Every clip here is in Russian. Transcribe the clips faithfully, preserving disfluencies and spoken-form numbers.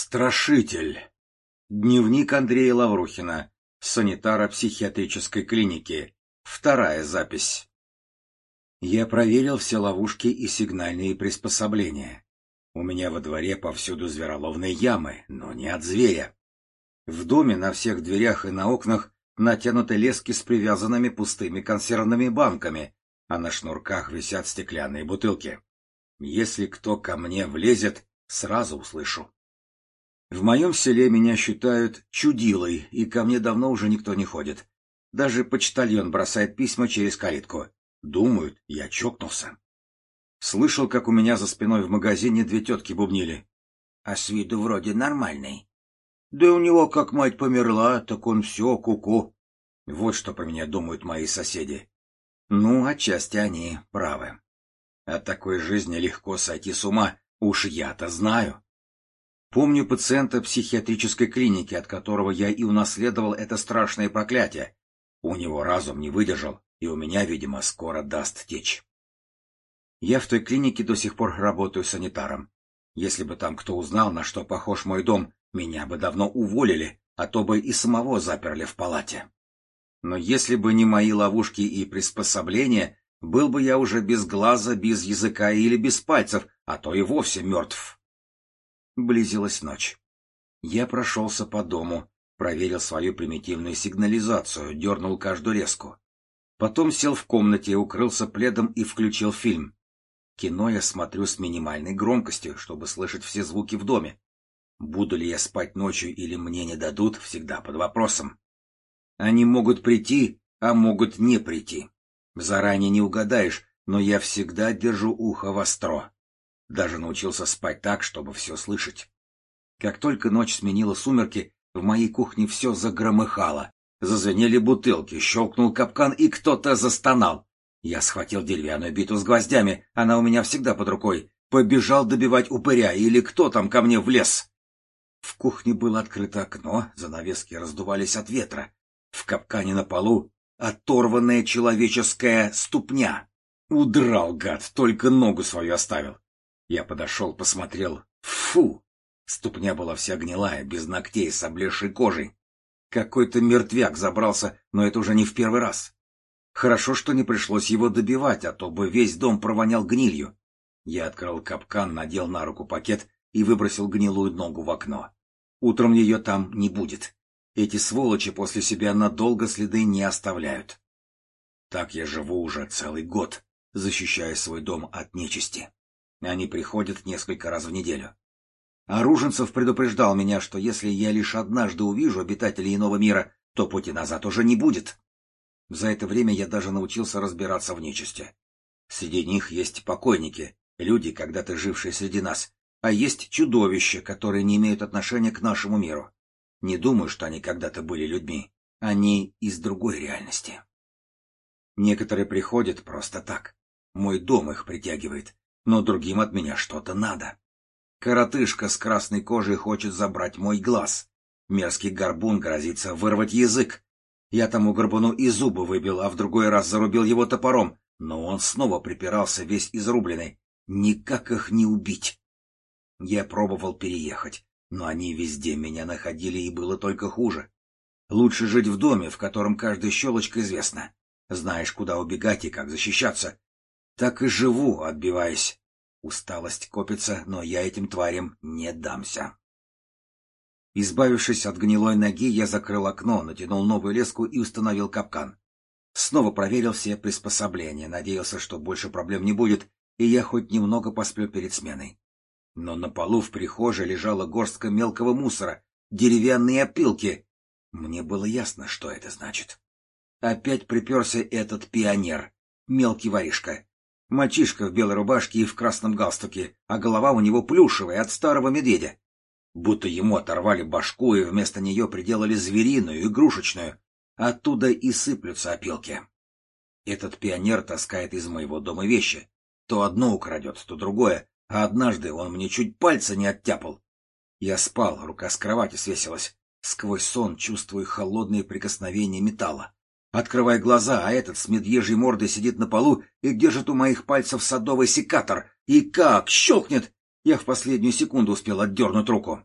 Страшитель. Дневник Андрея Лаврухина, санитара психиатрической клиники. Вторая запись. Я проверил все ловушки и сигнальные приспособления. У меня во дворе повсюду звероловные ямы, но не от зверя. В доме на всех дверях и на окнах натянуты лески с привязанными пустыми консервными банками, а на шнурках висят стеклянные бутылки. Если кто ко мне влезет, сразу услышу. В моем селе меня считают чудилой, и ко мне давно уже никто не ходит. Даже почтальон бросает письма через калитку. Думают, я чокнулся. Слышал, как у меня за спиной в магазине две тетки бубнили. А с виду вроде нормальный. Да у него как мать померла, так он все, куку. Вот что про меня думают мои соседи. Ну, отчасти они правы. От такой жизни легко сойти с ума, уж я-то знаю. Помню пациента психиатрической клиники, от которого я и унаследовал это страшное проклятие. У него разум не выдержал, и у меня, видимо, скоро даст течь. Я в той клинике до сих пор работаю санитаром. Если бы там кто узнал, на что похож мой дом, меня бы давно уволили, а то бы и самого заперли в палате. Но если бы не мои ловушки и приспособления, был бы я уже без глаза, без языка или без пальцев, а то и вовсе мертв. Близилась ночь. Я прошелся по дому, проверил свою примитивную сигнализацию, дернул каждую леску. Потом сел в комнате, укрылся пледом и включил фильм. Кино я смотрю с минимальной громкостью, чтобы слышать все звуки в доме. Буду ли я спать ночью или мне не дадут, всегда под вопросом. Они могут прийти, а могут не прийти. Заранее не угадаешь, но я всегда держу ухо востро. Даже научился спать так, чтобы все слышать. Как только ночь сменила сумерки, в моей кухне все загромыхало. Зазвенели бутылки, щелкнул капкан, и кто-то застонал. Я схватил деревянную биту с гвоздями, она у меня всегда под рукой, побежал добивать упыря, или кто там ко мне влез. В кухне было открыто окно, занавески раздувались от ветра. В капкане на полу оторванная человеческая ступня. Удрал, гад, только ногу свою оставил. Я подошел, посмотрел. Фу! Ступня была вся гнилая, без ногтей, с облезшей кожей. Какой-то мертвяк забрался, но это уже не в первый раз. Хорошо, что не пришлось его добивать, а то бы весь дом провонял гнилью. Я открыл капкан, надел на руку пакет и выбросил гнилую ногу в окно. Утром ее там не будет. Эти сволочи после себя надолго следы не оставляют. Так я живу уже целый год, защищая свой дом от нечисти. Они приходят несколько раз в неделю. Оруженцев предупреждал меня, что если я лишь однажды увижу обитателей иного мира, то пути назад уже не будет. За это время я даже научился разбираться в нечисти. Среди них есть покойники, люди, когда-то жившие среди нас, а есть чудовища, которые не имеют отношения к нашему миру. Не думаю, что они когда-то были людьми. Они из другой реальности. Некоторые приходят просто так. Мой дом их притягивает. Но другим от меня что-то надо. Коротышка с красной кожей хочет забрать мой глаз. Мерзкий горбун грозится вырвать язык. Я тому горбуну и зубы выбил, а в другой раз зарубил его топором, но он снова припирался весь изрубленный. Никак их не убить. Я пробовал переехать, но они везде меня находили, и было только хуже. Лучше жить в доме, в котором каждая щелочка известна. Знаешь, куда убегать и как защищаться. Так и живу, отбиваясь. Усталость копится, но я этим тварям не дамся. Избавившись от гнилой ноги, я закрыл окно, натянул новую леску и установил капкан. Снова проверил все приспособления, надеялся, что больше проблем не будет, и я хоть немного посплю перед сменой. Но на полу в прихожей лежала горстка мелкого мусора, деревянные опилки. Мне было ясно, что это значит. Опять приперся этот пионер, мелкий воришка. Мальчишка в белой рубашке и в красном галстуке, а голова у него плюшевая от старого медведя. Будто ему оторвали башку и вместо нее приделали звериную, игрушечную. Оттуда и сыплются опилки. Этот пионер таскает из моего дома вещи. То одно украдет, то другое, а однажды он мне чуть пальца не оттяпал. Я спал, рука с кровати свесилась. Сквозь сон чувствую холодные прикосновения металла. Открывай глаза, а этот с медвежьей мордой сидит на полу и держит у моих пальцев садовый секатор. И как щелкнет! Я в последнюю секунду успел отдернуть руку.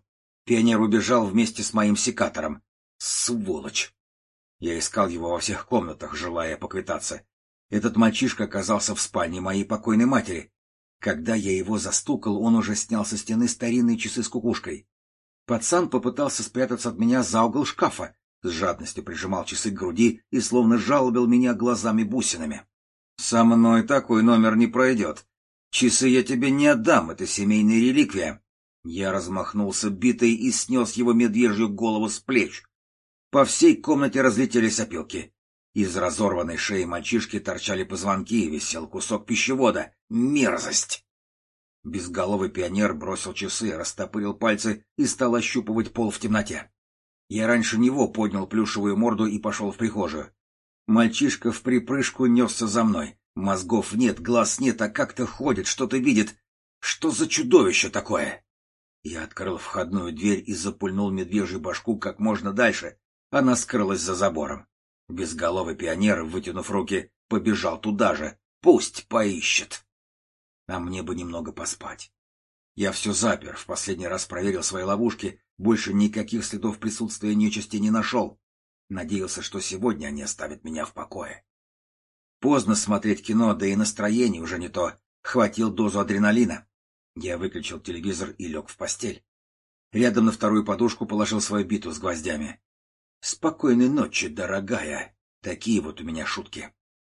Пионер убежал вместе с моим секатором. Сволочь! Я искал его во всех комнатах, желая поквитаться. Этот мальчишка оказался в спальне моей покойной матери. Когда я его застукал, он уже снял со стены старинные часы с кукушкой. Пацан попытался спрятаться от меня за угол шкафа, с жадностью прижимал часы к груди и словно жалобил меня глазами-бусинами. «Со мной такой номер не пройдет. Часы я тебе не отдам, это семейная реликвия». Я размахнулся битой и снес его медвежью голову с плеч. По всей комнате разлетелись опилки. Из разорванной шеи мальчишки торчали позвонки и висел кусок пищевода. Мерзость! Безголовый пионер бросил часы, растопырил пальцы и стал ощупывать пол в темноте. Я раньше него поднял плюшевую морду и пошел в прихожую. Мальчишка в припрыжку несся за мной. Мозгов нет, глаз нет, а как-то ходит, что-то видит. Что за чудовище такое? Я открыл входную дверь и запульнул медвежью башку как можно дальше. Она скрылась за забором. Безголовый пионер, вытянув руки, побежал туда же. Пусть поищет. А мне бы немного поспать. Я все запер, в последний раз проверил свои ловушки, больше никаких следов присутствия нечисти не нашел. Надеялся, что сегодня они оставят меня в покое. Поздно смотреть кино, да и настроение уже не то. Хватил дозу адреналина. Я выключил телевизор и лег в постель. Рядом на вторую подушку положил свою биту с гвоздями. «Спокойной ночи, дорогая!» Такие вот у меня шутки.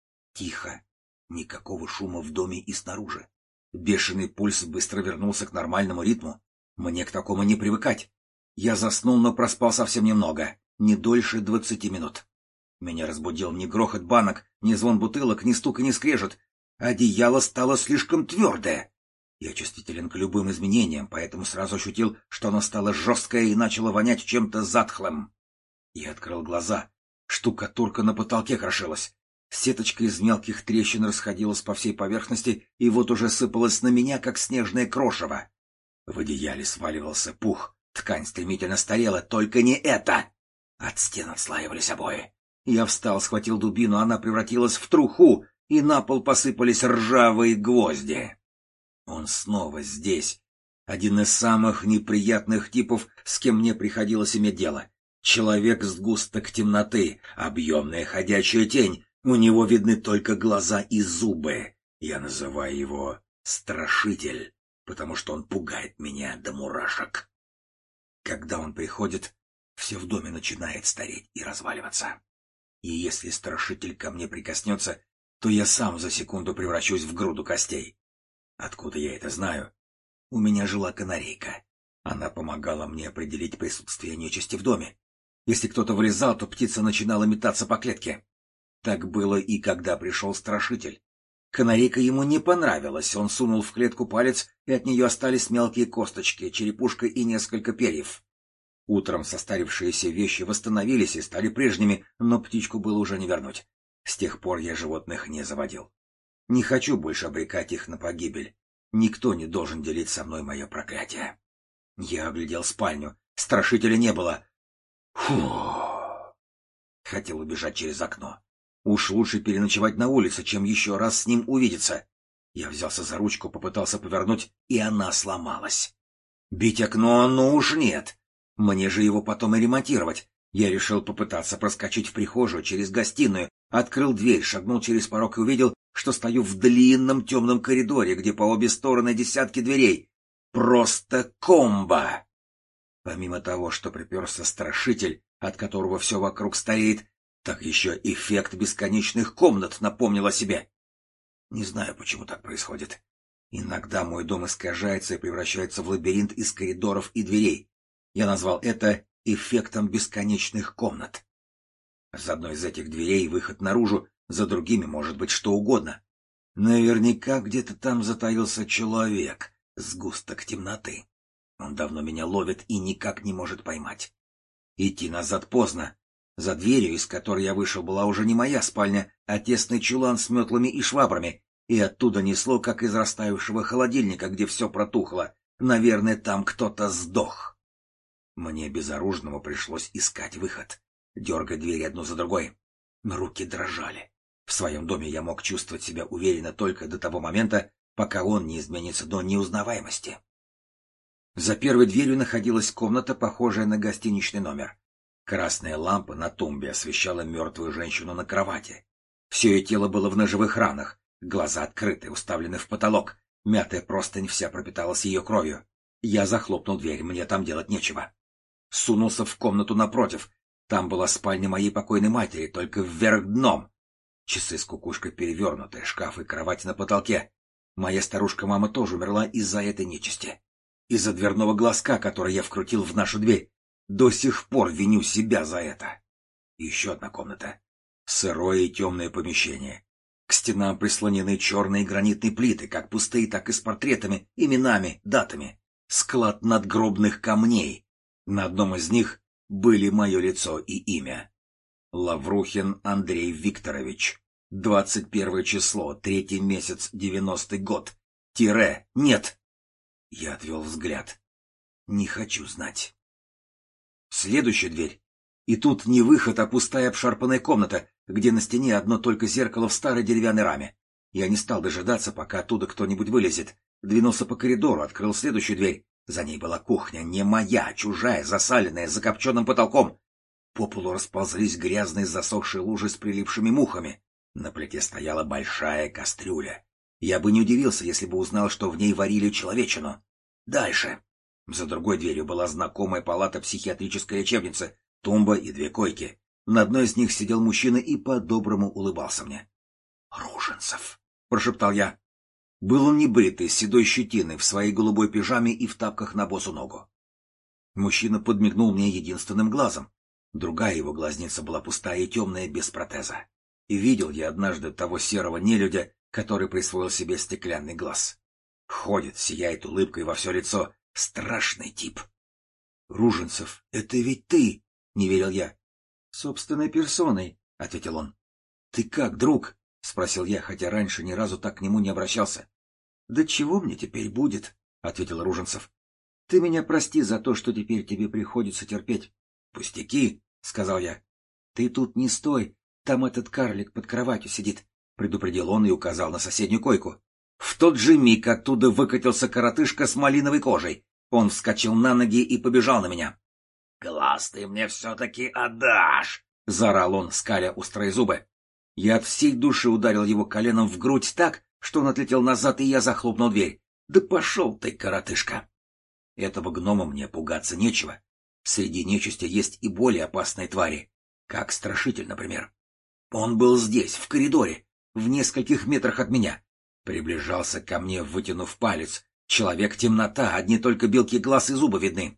Тихо. Никакого шума в доме и снаружи. Бешеный пульс быстро вернулся к нормальному ритму. Мне к такому не привыкать. Я заснул, но проспал совсем немного. Не дольше двадцати минут. Меня разбудил ни грохот банок, ни звон бутылок, ни стук и ни скрежет. Одеяло стало слишком твердое. Я чувствителен к любым изменениям, поэтому сразу ощутил, что оно стало жесткое и начало вонять чем-то затхлым. Я открыл глаза. Штукатурка на потолке крошилась. Сеточка из мелких трещин расходилась по всей поверхности и вот уже сыпалась на меня, как снежное крошево. В одеяле сваливался пух. Ткань стремительно старела, только не это! От стен отслаивались обои. Я встал, схватил дубину, она превратилась в труху, и на пол посыпались ржавые гвозди. Он снова здесь. Один из самых неприятных типов, с кем мне приходилось иметь дело. Человек-сгусток темноты, объемная ходячая тень. У него видны только глаза и зубы. Я называю его Страшитель, потому что он пугает меня до мурашек. Когда он приходит, все в доме начинает стареть и разваливаться. И если Страшитель ко мне прикоснется, то я сам за секунду превращусь в груду костей. Откуда я это знаю? У меня жила канарейка. Она помогала мне определить присутствие нечисти в доме. Если кто-то вылезал, то птица начинала метаться по клетке. Так было и когда пришел Страшитель. Канарейка ему не понравилась, он сунул в клетку палец, и от нее остались мелкие косточки, черепушка и несколько перьев. Утром состарившиеся вещи восстановились и стали прежними, но птичку было уже не вернуть. С тех пор я животных не заводил. Не хочу больше обрекать их на погибель. Никто не должен делить со мной мое проклятие. Я оглядел спальню. Страшителя не было. Фу! Хотел убежать через окно. Уж лучше переночевать на улице, чем еще раз с ним увидеться. Я взялся за ручку, попытался повернуть, и она сломалась. Бить окно, ну уж нет. Мне же его потом и ремонтировать. Я решил попытаться проскочить в прихожую через гостиную, открыл дверь, шагнул через порог и увидел, что стою в длинном темном коридоре, где по обе стороны десятки дверей. Просто комбо! Помимо того, что приперся Страшитель, от которого все вокруг стареет, так еще эффект бесконечных комнат напомнил о себе. Не знаю, почему так происходит. Иногда мой дом искажается и превращается в лабиринт из коридоров и дверей. Я назвал это эффектом бесконечных комнат. За одной из этих дверей выход наружу, за другими может быть что угодно. Наверняка где-то там затаился человек, сгусток темноты. Он давно меня ловит и никак не может поймать. Идти назад поздно. За дверью, из которой я вышел, была уже не моя спальня, а тесный чулан с метлами и швабрами, и оттуда несло, как из растаявшего холодильника, где все протухло. Наверное, там кто-то сдох. Мне безоружному пришлось искать выход, дергать двери одну за другой. Руки дрожали. В своем доме я мог чувствовать себя уверенно только до того момента, пока он не изменится до неузнаваемости. За первой дверью находилась комната, похожая на гостиничный номер. Красная лампа на тумбе освещала мертвую женщину на кровати. Все ее тело было в ножевых ранах, глаза открыты, уставлены в потолок, мятая простынь вся пропиталась ее кровью. Я захлопнул дверь, мне там делать нечего. Сунулся в комнату напротив. Там была спальня моей покойной матери, только вверх дном. Часы с кукушкой перевернуты, шкаф и кровать на потолке. Моя старушка-мама тоже умерла из-за этой нечисти. Из-за дверного глазка, который я вкрутил в нашу дверь. До сих пор виню себя за это. Еще одна комната. Сырое и темное помещение. К стенам прислонены черные гранитные плиты, как пустые, так и с портретами, именами, датами. Склад надгробных камней. На одном из них были мое лицо и имя. Лаврухин Андрей Викторович. Двадцать первое число, третий месяц, девяностый год. Тире, нет. Я отвел взгляд. Не хочу знать. Следующая дверь. И тут не выход, а пустая обшарпанная комната, где на стене одно только зеркало в старой деревянной раме. Я не стал дожидаться, пока оттуда кто-нибудь вылезет. Двинулся по коридору, открыл следующую дверь. За ней была кухня, не моя, чужая, засаленная, с закопченным потолком. По полу расползлись грязные засохшие лужи с прилипшими мухами. На плите стояла большая кастрюля. Я бы не удивился, если бы узнал, что в ней варили человечину. Дальше. За другой дверью была знакомая палата психиатрической лечебницы, тумба и две койки. На одной из них сидел мужчина и по-доброму улыбался мне. «Руженцев», — прошептал я. Был он небритый, с седой щетиной, в своей голубой пижаме и в тапках на босу ногу. Мужчина подмигнул мне единственным глазом. Другая его глазница была пустая и темная, без протеза. И видел я однажды того серого нелюдя, который присвоил себе стеклянный глаз. Ходит, сияет улыбкой во все лицо. Страшный тип. — Руженцев, это ведь ты! — не верил я. — Собственной персоной, — ответил он. — Ты как, друг? — спросил я, хотя раньше ни разу так к нему не обращался. — Да чего мне теперь будет? — ответил Руженцев. — Ты меня прости за то, что теперь тебе приходится терпеть. — Пустяки, — сказал я. — Ты тут не стой, там этот карлик под кроватью сидит, — предупредил он и указал на соседнюю койку. В тот же миг оттуда выкатился коротышка с малиновой кожей. Он вскочил на ноги и побежал на меня. — Глаз ты мне все-таки отдашь! — заорал он, скаля острые зубы. Я от всей души ударил его коленом в грудь так, что он отлетел назад, и я захлопнул дверь. — Да пошел ты, коротышка! Этого гнома мне пугаться нечего. Среди нечисти есть и более опасные твари, как страшитель, например. Он был здесь, в коридоре, в нескольких метрах от меня. Приближался ко мне, вытянув палец. Человек-темнота, одни только белки глаз и зубы видны.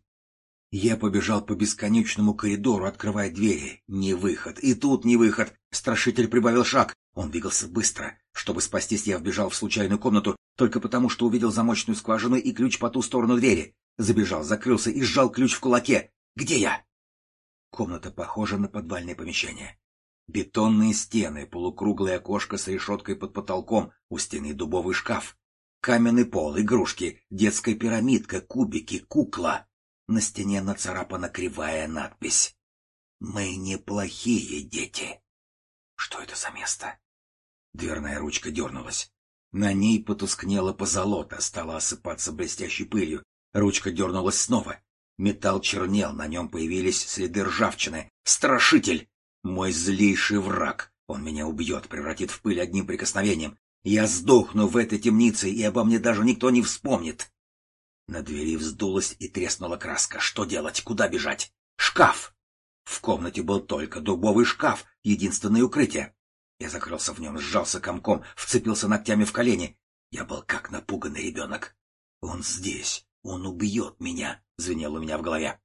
Я побежал по бесконечному коридору, открывая двери. Не выход. И тут не выход. Страшитель прибавил шаг. Он двигался быстро. Чтобы спастись, я вбежал в случайную комнату, только потому, что увидел замочную скважину и ключ по ту сторону двери. Забежал, закрылся и сжал ключ в кулаке. Где я? Комната похожа на подвальное помещение. Бетонные стены, полукруглое окошко с решеткой под потолком, у стены дубовый шкаф. Каменный пол, игрушки, детская пирамидка, кубики, кукла. На стене нацарапана кривая надпись. «Мы неплохие дети». Что это за место? Дверная ручка дернулась. На ней потускнела позолота, стала осыпаться блестящей пылью. Ручка дернулась снова. Металл чернел, на нем появились следы ржавчины. Страшитель! Мой злейший враг. Он меня убьет, превратит в пыль одним прикосновением. Я сдохну в этой темнице, и обо мне даже никто не вспомнит. На двери вздулась и треснула краска. Что делать? Куда бежать? Шкаф! В комнате был только дубовый шкаф, единственное укрытие. Я закрылся в нем, сжался комком, вцепился ногтями в колени. Я был как напуганный ребенок. Он здесь, он убьет меня, звенел у меня в голове.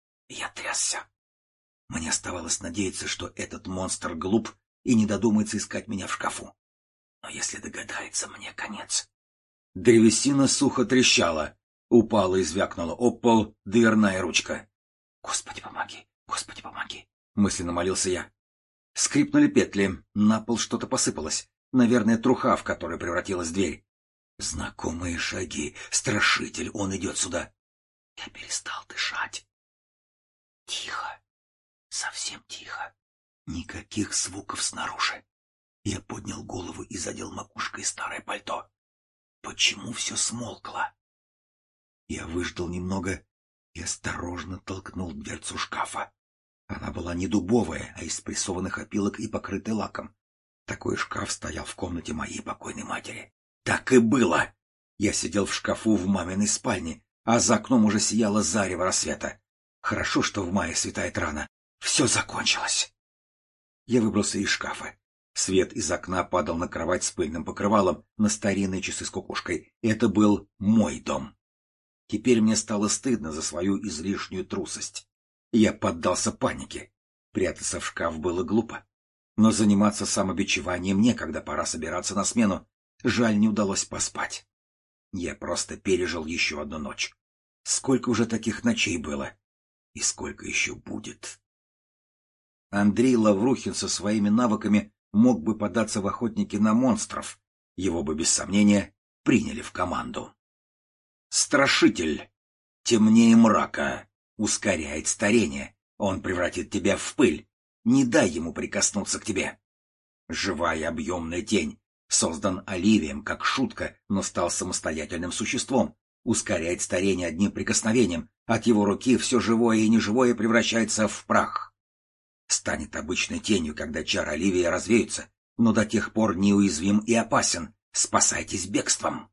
Я трясся. Мне оставалось надеяться, что этот монстр глуп и не додумается искать меня в шкафу. Но если догадается, мне конец. Древесина сухо трещала. Упала и звякнула об пол дверная ручка. «Господи, помоги! Господи, помоги!» — мысленно молился я. Скрипнули петли, на пол что-то посыпалось. Наверное, труха, в которой превратилась дверь. Знакомые шаги. Страшитель, он идет сюда. Я перестал дышать. Тихо. Совсем тихо. Никаких звуков снаружи. Я поднял голову и задел макушкой старое пальто. Почему все смолкло? Я выждал немного и осторожно толкнул дверцу шкафа. Она была не дубовая, а из прессованных опилок и покрытая лаком. Такой шкаф стоял в комнате моей покойной матери. Так и было! Я сидел в шкафу в маминой спальне, а за окном уже сияло зарево рассвета. Хорошо, что в мае светает рано. Все закончилось. Я выбрался из шкафа. Свет из окна падал на кровать с пыльным покрывалом, на старинные часы с кукушкой. Это был мой дом. Теперь мне стало стыдно за свою излишнюю трусость. Я поддался панике. Прятаться в шкаф было глупо. Но заниматься самобичеванием некогда, пора собираться на смену. Жаль, не удалось поспать. Я просто пережил еще одну ночь. Сколько уже таких ночей было? И сколько еще будет? Андрей Лаврухин со своими навыками мог бы податься в охотники на монстров. Его бы, без сомнения, приняли в команду. Страшитель. Темнее мрака. Ускоряет старение. Он превратит тебя в пыль. Не дай ему прикоснуться к тебе. Живая объемная тень. Создан Оливием как шутка, но стал самостоятельным существом. Ускоряет старение одним прикосновением. От его руки все живое и неживое превращается в прах. Станет обычной тенью, когда чары Оливия развеются, но до тех пор неуязвим и опасен. Спасайтесь бегством.